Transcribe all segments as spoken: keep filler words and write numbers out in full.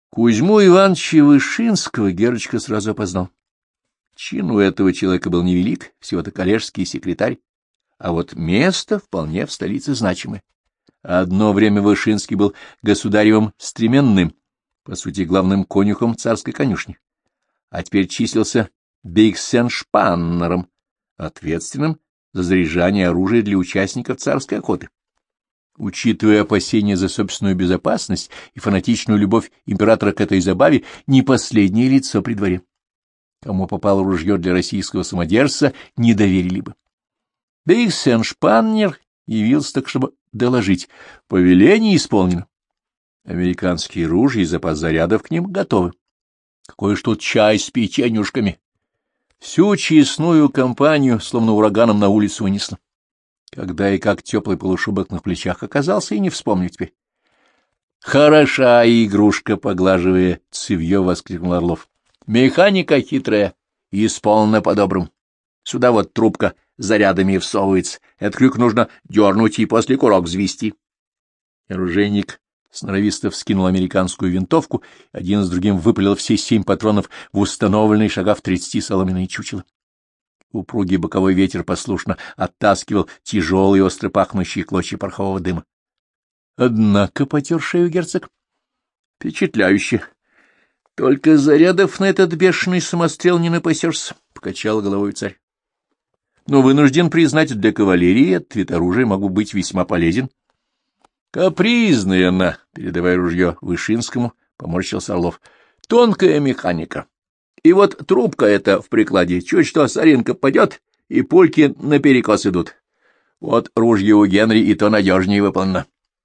Кузьму Ивановича Вышинского Герочка сразу опознал. Чин у этого человека был невелик, всего-то коллежский секретарь, а вот место вполне в столице значимое. Одно время Вышинский был государевым стременным, по сути, главным конюхом царской конюшни, а теперь числился бейксеншпаннером, ответственным за заряжание оружия для участников царской охоты. Учитывая опасения за собственную безопасность и фанатичную любовь императора к этой забаве, не последнее лицо при дворе. Кому попало ружье для российского самодержца, не доверили бы. Бейксеншпаннер явился так, чтобы доложить. Повеление исполнено. Американские ружья и запас зарядов к ним готовы. Какой ж тут чай с печенюшками. Всю честную компанию, словно ураганом, на улицу вынесло. Когда и как теплый полушубок на плечах оказался, и не вспомню теперь. — Хороша игрушка, — поглаживая цевье, воскликнул Орлов. — Механика хитрая и исполнена по-доброму. Сюда вот трубка зарядами всовывается. Этот крюк нужно дернуть и после курок взвести. Оружейник сноровисто вскинул американскую винтовку, один с другим выпалил все семь патронов в установленные шага в тридцати соломенные чучела. Упругий боковой ветер послушно оттаскивал тяжелые остро пахнущие клочья порохового дыма. Однако потер шею герцог. Впечатляюще. Только зарядов на этот бешеный самострел не напасешься, — покачал головой царь. Но вынужден признать, для кавалерии этот вид оружия могу быть весьма полезен. Капризная она, передавая ружье Вышинскому, поморщился Орлов. Тонкая механика. И вот трубка эта в прикладе, чуть что соринка падет, и пульки наперекос идут. Вот ружье у Генри и то надежнее выполнено.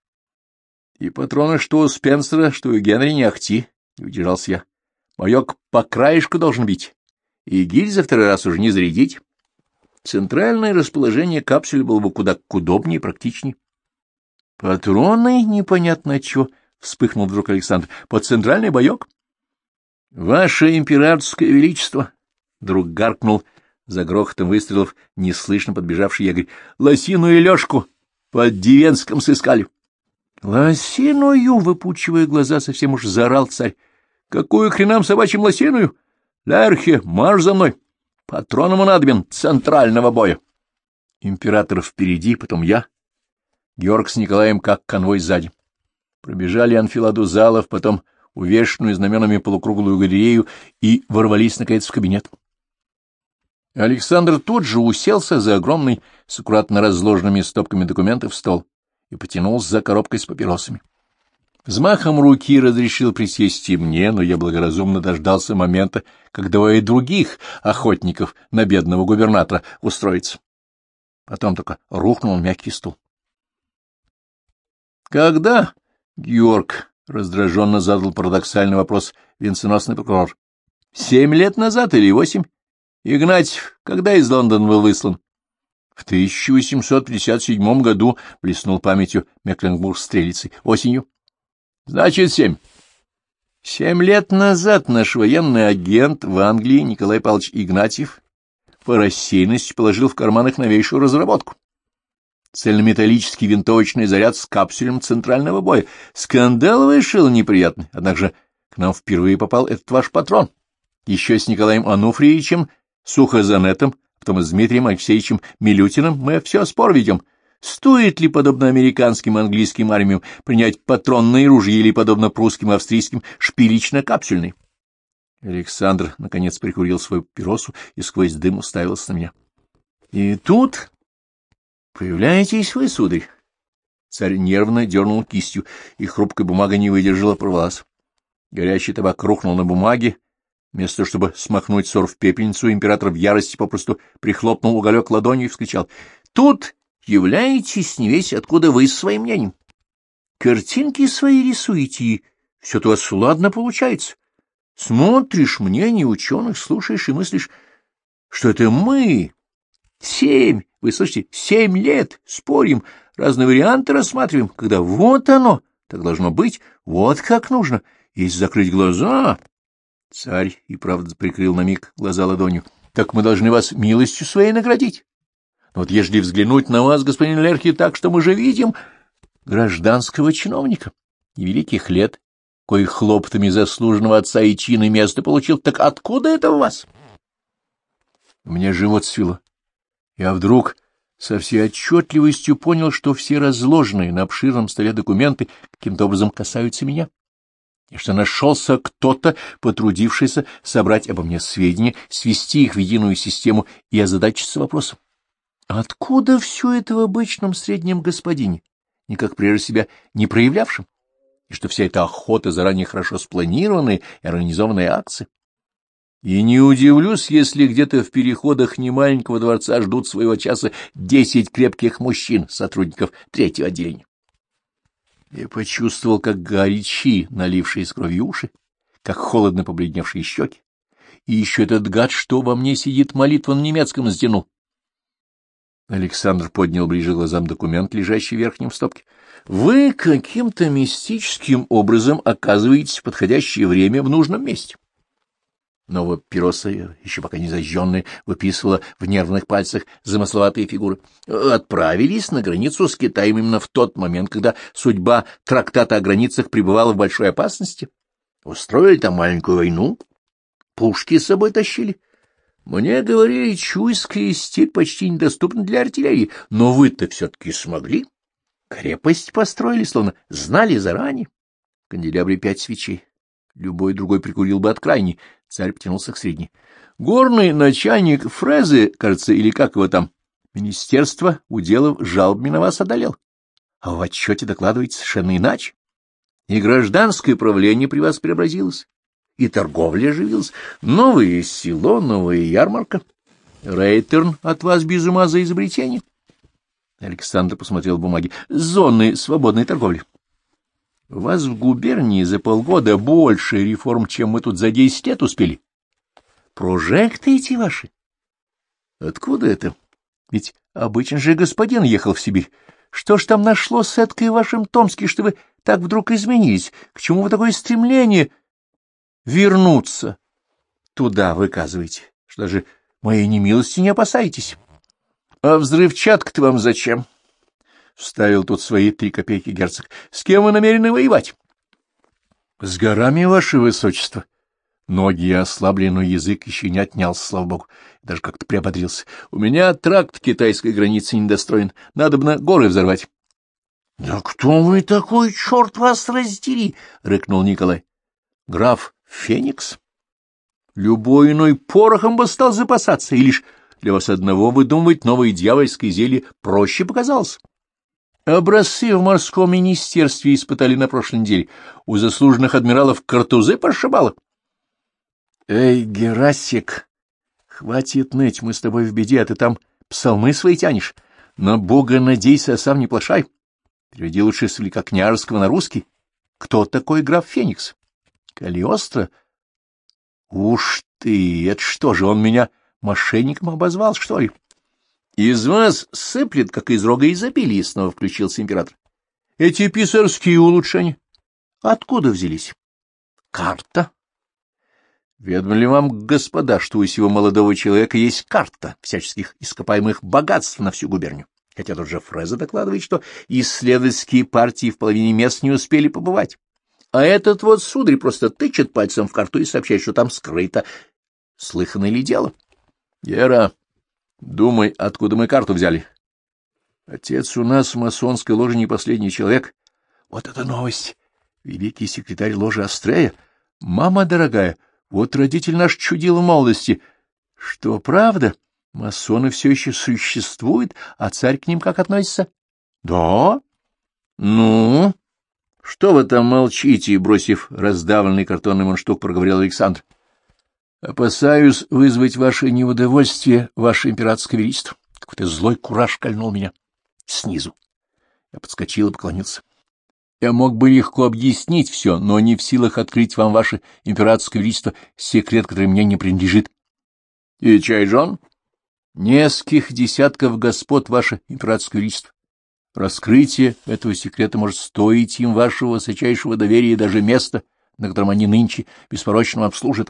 И патроны, что у Спенсера, что у Генри, не ахти, — не удержался я. Маёк по краешку должен бить, и гильзы второй раз уже не зарядить. Центральное расположение капсуль было бы куда удобнее и практичнее. — Патроны непонятно чего, — вспыхнул вдруг Александр. — Под центральный боек? — Ваше императорское величество! — вдруг гаркнул за грохотом выстрелов неслышно подбежавший егерь. — Лосиную лёжку под Дивенском сыскали. — Лосиную! — выпучивая глаза, совсем уж заорал царь. — Какую хренам собачьим лосиную? Лерхе, марш за мной! Патроном надобен центрального боя. Император впереди, потом я. Георг с Николаем как конвой сзади. Пробежали анфиладу залов, потом увешанную знаменами полукруглую галерею и ворвались, наконец, в кабинет. Александр тут же уселся за огромный, с аккуратно разложенными стопками документов стол и потянулся за коробкой с папиросами. Взмахом руки разрешил присесть и мне, но я благоразумно дождался момента, когда и других охотников на бедного губернатора устроится. Потом только рухнул мягкий стул. Когда, Георг, — раздраженно задал парадоксальный вопрос венценосный прокурор, — семь лет назад или восемь? Игнатьев когда из Лондона был выслан? В тысяча восемьсот пятьдесят седьмом году, — блеснул памятью Мекленбург стрелицей, — осенью. Значит, семь. Семь лет назад наш военный агент в Англии Николай Павлович Игнатьев по рассеянности положил в карман их новейшую разработку. Цельнометаллический винтовочный заряд с капсулем центрального боя. Скандал вышел неприятный, однако же к нам впервые попал этот ваш патрон. Еще с Николаем Ануфриевичем, Сухозанетом, потом с Дмитрием Алексеевичем Милютиным мы все спор ведем. Стоит ли, подобно американским и английским армиям, принять патронные ружья или, подобно прусским и австрийским, шпилично-капсульные? Александр, наконец, прикурил свою папиросу и сквозь дым уставился на меня. — И тут появляетесь вы, сударь. Царь нервно дернул кистью, и хрупкая бумага не выдержала, порвалась. Горящий табак рухнул на бумаге. Вместо того, чтобы смахнуть ссор в пепельницу, император в ярости попросту прихлопнул уголек ладонью и вскричал. — Тут являетесь не весь откуда вы с своим мнением. Картинки свои рисуете, и все-то у вас ладно получается. Смотришь мнение ученых, слушаешь и мыслишь, что это мы. Семь, вы слышите, семь лет спорим, разные варианты рассматриваем, когда вот оно, так должно быть, вот как нужно, если закрыть глаза. Царь и правда прикрыл на миг глаза ладонью. Так мы должны вас милостью своей наградить. Но вот ежели взглянуть на вас, господин Лерхи, так, что мы же видим гражданского чиновника, невеликих лет, кой хлоптами заслуженного отца и чины место получил, так откуда это у вас? Мне живот свело. Я вдруг со всей отчетливостью понял, что все разложенные на обширном столе документы каким-то образом касаются меня, и что нашелся кто-то, потрудившийся собрать обо мне сведения, свести их в единую систему и озадачиться вопросом. Откуда все это в обычном среднем господине, никак прежде себя не проявлявшем, и что вся эта охота заранее хорошо спланированная и организованная акция? И не удивлюсь, если где-то в переходах немаленького дворца ждут своего часа десять крепких мужчин, сотрудников третьего отделения. Я почувствовал, как горячи налившие с кровью уши, как холодно побледневшие щеки, и еще этот гад, что во мне сидит, молитву на немецком стянул. Александр поднял ближе глазам документ, лежащий в верхнем стопке. — Вы каким-то мистическим образом оказываетесь в подходящее время в нужном месте. Новая папироса, еще пока не зажженная, выписывала в нервных пальцах замысловатые фигуры. Отправились на границу с Китаем именно в тот момент, когда судьба трактата о границах пребывала в большой опасности. Устроили там маленькую войну, пушки с собой тащили. Мне говорили, Чуйская степь почти недоступна для артиллерии, но вы-то все-таки смогли. Крепость построили, словно знали заранее. В канделябре пять свечей. Любой другой прикурил бы от крайней. Царь потянулся к средней. Горный начальник Фрезы, кажется, или как его там, министерство уделов жалобами на вас одолел. А в отчете докладываете совершенно иначе. И гражданское правление при вас преобразилось, и торговля оживилась. Новое село, новая ярмарка. Рейтерн от вас без ума за изобретение. Александр посмотрел бумаги. Зоны свободной торговли. У вас в губернии за полгода больше реформ, чем мы тут за десять лет успели. Прожекты эти ваши? Откуда это? Ведь обычно же господин ехал в Сибирь. Что ж там нашло с эткой в вашем Томске, что вы так вдруг изменились? К чему вы такое стремление вернуться туда выказываете, что даже моей немилости не опасаетесь? А взрывчатка-то вам зачем? — вставил тут свои три копейки герцог. — С кем вы намерены воевать? — С горами, ваше высочество. Ноги ослабли, но язык еще не отнялся, слава богу. Даже как-то приободрился. У меня тракт китайской границы недостроен. Надо бы на горы взорвать. — Да кто вы такой, черт вас раздери? — рыкнул Николай. — Граф Феникс? Любой иной порохом бы стал запасаться, и лишь для вас одного выдумывать новое дьявольское зелье проще показалось. Образцы в морском министерстве испытали на прошлой неделе. У заслуженных адмиралов картузы прошибало. — Эй, Герасик, хватит ныть, мы с тобой в беде, а ты там псалмы свои тянешь. На Бога надейся, а сам не плашай. Переведи лучше с великокняжеского на русский. Кто такой граф Феникс? Калиостро? Уж ты, это что же, он меня мошенником обозвал, что ли? Из вас сыплет, как из рога изобилия, снова включился император. Эти писарские улучшения откуда взялись? Карта. Ведомо ли вам, господа, что у сего молодого человека есть карта всяческих ископаемых богатств на всю губернию? Хотя тот же Фреза докладывает, что исследовательские партии в половине мест не успели побывать. А этот вот сударь просто тычет пальцем в карту и сообщает, что там скрыто. Слыхано ли дело? Гера, думай, откуда мы карту взяли. Отец у нас в масонской ложе не последний человек. Вот это новость! Великий секретарь ложи Астрея. Мама дорогая, вот родитель наш чудил в молодости. Что, правда? Масоны все еще существуют, а царь к ним как относится? Да? Ну? Что вы там молчите? Бросив раздавленный картонный мундштук, проговорил Александр. Опасаюсь вызвать ваше неудовольствие, ваше императорское величество. Какой-то злой кураж кольнул меня снизу. Я подскочил и поклонился. Я мог бы легко объяснить все, но не в силах открыть вам, ваше императорское величество, секрет, который мне не принадлежит. И чай, Джон? Нескольких десятков господ, ваше императорское величество. Раскрытие этого секрета может стоить им вашего высочайшего доверия и даже места, на котором они нынче беспорочно обслужат.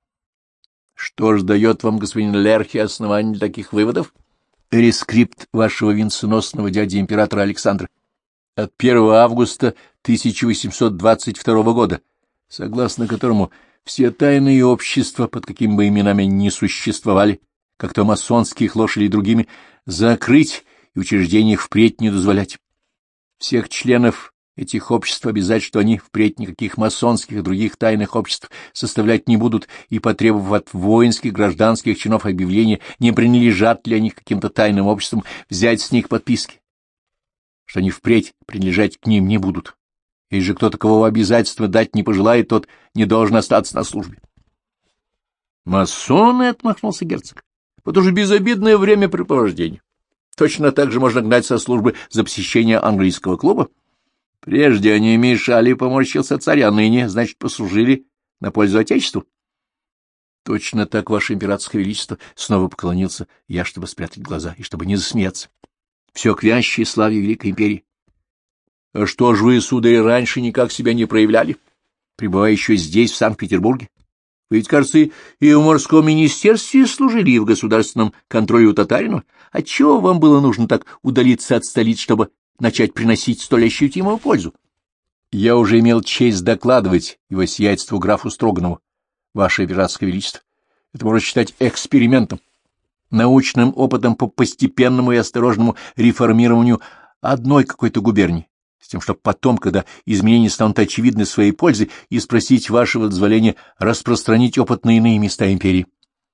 Что ж дает вам, господин Лерхи, основание для таких выводов? Рескрипт вашего венценосного дяди императора Александра от первого августа тысяча восемьсот двадцать второго года, согласно которому все тайные общества, под какими бы именами ни существовали, как то масонских лож или другими, закрыть и учреждения их впредь не дозволять. Всех членов этих обществ обязать, что они впредь никаких масонских и других тайных обществ составлять не будут, и, потребовав от воинских, гражданских чинов объявления, не принадлежат ли они каким-то тайным обществам, взять с них подписки, что они впредь принадлежать к ним не будут. Если же кто такового обязательства дать не пожелает, тот не должен остаться на службе. Масоны, — отмахнулся герцог, — вот уже безобидное времяпрепровождение. Точно так же можно гнать со службы за посещение английского клуба. Прежде они мешали, — поморщился царь, — а ныне, значит, послужили на пользу Отечеству. Точно так, ваше императорское величество, — снова поклонился я, чтобы спрятать глаза и чтобы не засмеяться. Все к вящей славе Великой империи. А что ж вы, сударь, раньше никак себя не проявляли, пребывая еще здесь, в Санкт-Петербурге? Вы ведь, кажется, и в морском министерстве служили, и в государственном контроле у татарина. Отчего вам было нужно так удалиться от столиц, чтобы начать приносить столь ощутимую пользу? Я уже имел честь докладывать его сиятельству графу Строганову, ваше императорское величество. Это можно считать экспериментом, научным опытом по постепенному и осторожному реформированию одной какой-то губернии, с тем, чтобы потом, когда изменения станут очевидны своей пользой, и спросить вашего дозволения распространить опыт на иные места империи.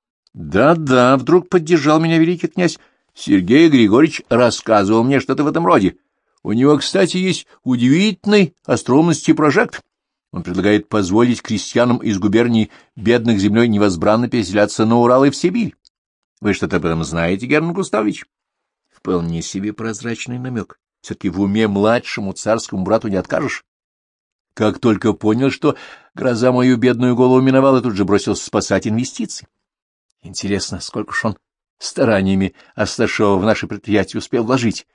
Да-да, вдруг поддержал меня великий князь. Сергей Григорьевич рассказывал мне что-то в этом роде. У него, кстати, есть удивительный остроумности прожект. Он предлагает позволить крестьянам из губернии бедных землей невозбранно переселяться на Урал и в Сибирь. Вы что-то об этом знаете, Герман Густавович? Вполне себе прозрачный намек. Все-таки в уме младшему царскому брату не откажешь. Как только понял, что гроза мою бедную голову миновала, тут же бросился спасать инвестиции. Интересно, сколько ж он стараниями Асташова в наше предприятие успел вложить.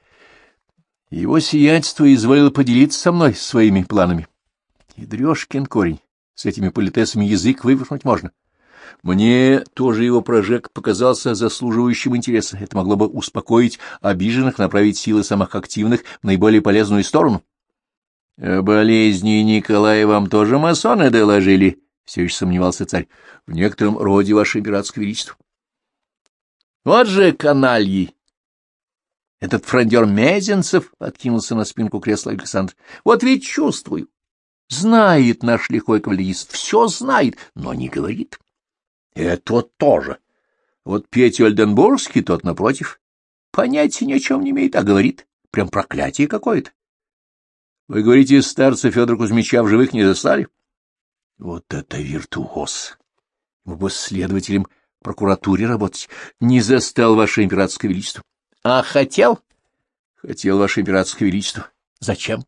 Его сиятельство изволило поделиться со мной своими планами. Ядрёшкин корень, с этими политесами язык вывихнуть можно. Мне тоже его прожект показался заслуживающим интереса. Это могло бы успокоить обиженных, направить силы самых активных в наиболее полезную сторону. — О болезни Николая вам тоже масоны доложили? — все еще сомневался царь. — В некотором роде, ваше императорское величество. — Вот же канальи! Этот фрондер Мезенцев откинулся на спинку кресла Александр. — Вот ведь чувствую. Знает наш лихой кавалерист, все знает, но не говорит. Это тоже. Вот Петя Ольденбургский, тот, напротив, понятия ни о чем не имеет, а говорит. Прям проклятие какое-то. Вы говорите, старца Федора Кузьмича в живых не застали? Вот это виртуоз! Ему бы следователем в прокуратуре работать. Не застал, ваше императорское величество. А хотел? Хотел, ваше императорское величество. Зачем?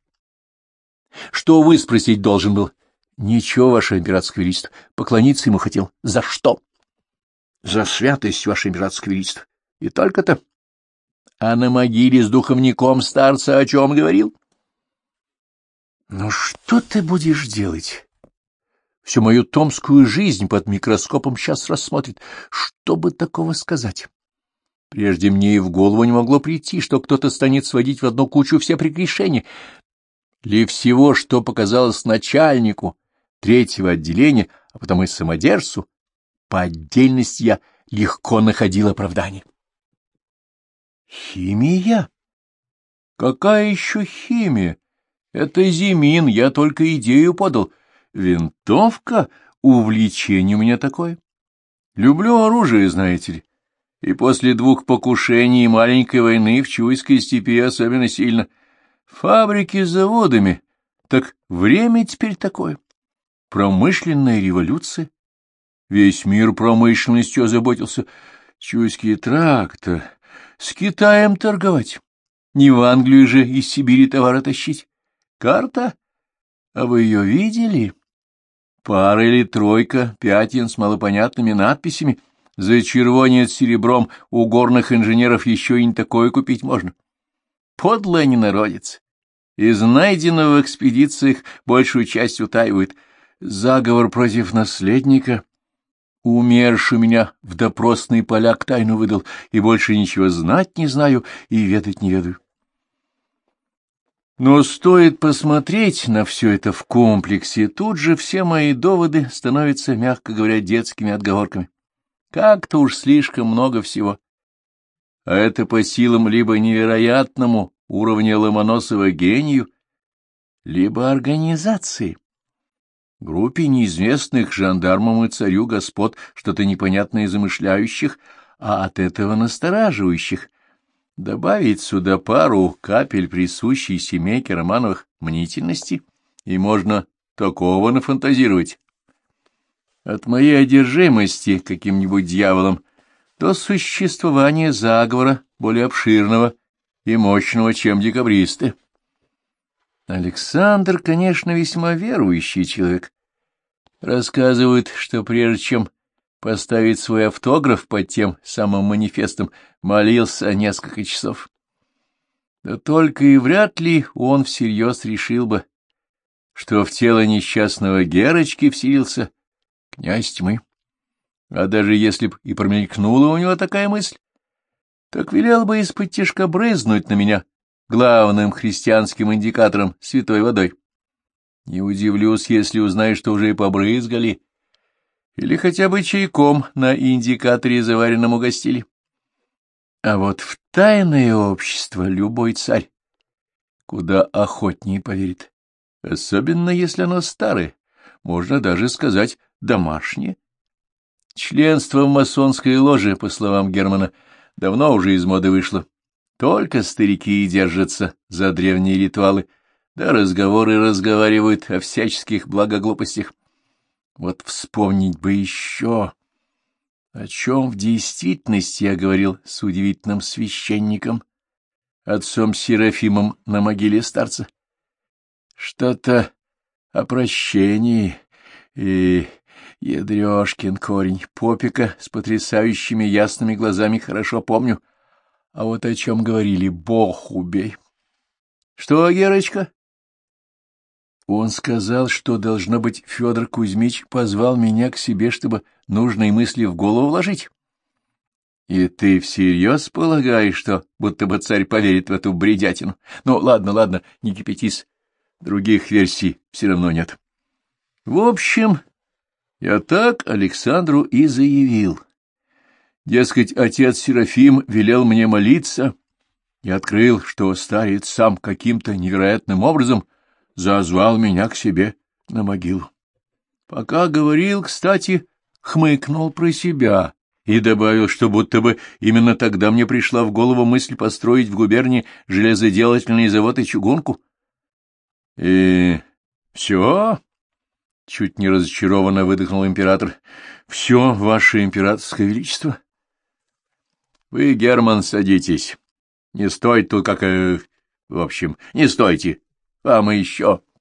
Что вы спросить должен был? Ничего, ваше императорское величество. Поклониться ему хотел. За что? За святость, ваше императорское величество. И только-то. А на могиле с духовником старца о чем говорил? Ну что ты будешь делать? Всю мою томскую жизнь под микроскопом сейчас рассмотрит. Что бы такого сказать? Прежде мне и в голову не могло прийти, что кто-то станет сводить в одну кучу все прегрешения. Для всего, что показалось начальнику третьего отделения, а потом и самодержцу, по отдельности я легко находил оправдание. Химия? Какая еще химия? Это Зимин, я только идею подал. Винтовка? Увлечение у меня такое. Люблю оружие, знаете ли. И после двух покушений и маленькой войны в Чуйской степи особенно сильно. Фабрики с заводами. Так время теперь такое. Промышленная революция. Весь мир промышленностью озаботился. Чуйский тракт. С Китаем торговать. Не в Англию же из Сибири товары тащить. Карта? А вы ее видели? Пара или тройка пятен с малопонятными надписями. За червонец серебром у горных инженеров еще и не такое купить можно. Подлая ненародец. Из найденного в экспедициях большую часть утаивают. Заговор против наследника. Умерший меня в допросный поляк тайну выдал, и больше ничего знать не знаю и ведать не ведаю. Но стоит посмотреть на все это в комплексе, тут же все мои доводы становятся, мягко говоря, детскими отговорками. Как-то уж слишком много всего. А это по силам либо невероятному уровню Ломоносова гению, либо организации. Группе неизвестных жандармам и царю господ, что-то непонятное замышляющих, а от этого настораживающих. Добавить сюда пару капель присущей семейке Романовых мнительности, и можно такого нафантазировать. От моей одержимости каким-нибудь дьяволом до существования заговора более обширного и мощного, чем декабристы. Александр, конечно, весьма верующий человек. Рассказывают, что прежде чем поставить свой автограф под тем самым манифестом, молился несколько часов. Да только и вряд ли он всерьез решил бы, что в тело несчастного Герочки вселился князь тьмы. А даже если б и промелькнула у него такая мысль, так велел бы из-под тишка брызнуть на меня главным христианским индикатором святой водой. Не удивлюсь, если узнаю, что уже и побрызгали, или хотя бы чайком на индикаторе заваренном угостили. А вот в тайное общество любой царь куда охотнее поверит, особенно если оно старое, можно даже сказать домашнее. Членство в масонской ложе, по словам Германа, давно уже из моды вышло. Только старики и держатся за древние ритуалы, да разговоры разговаривают о всяческих благоглупостях. Вот вспомнить бы еще, о чем в действительности я говорил с удивительным священником, отцом Серафимом на могиле старца. Что-то о прощении и... Ядрёшкин корень, попика с потрясающими ясными глазами хорошо помню. А вот о чем говорили, бог убей. Что, Герочка? Он сказал, что, должно быть, Федор Кузьмич позвал меня к себе, чтобы нужные мысли в голову вложить. И ты всерьез полагаешь, что будто бы царь поверит в эту бредятину? Ну, ладно, ладно, не кипятись. Других версий все равно нет. В общем... Я так Александру и заявил. Дескать, отец Серафим велел мне молиться и открыл, что старец сам каким-то невероятным образом зазвал меня к себе на могилу. Пока говорил, кстати, хмыкнул про себя и добавил, что будто бы именно тогда мне пришла в голову мысль построить в губернии железоделательный завод и чугунку. И все... Чуть не разочарованно выдохнул император. — Все, ваше императорское величество. — Вы, Герман, садитесь. Не стойте тут как... Э, в общем, не стойте. Вам еще...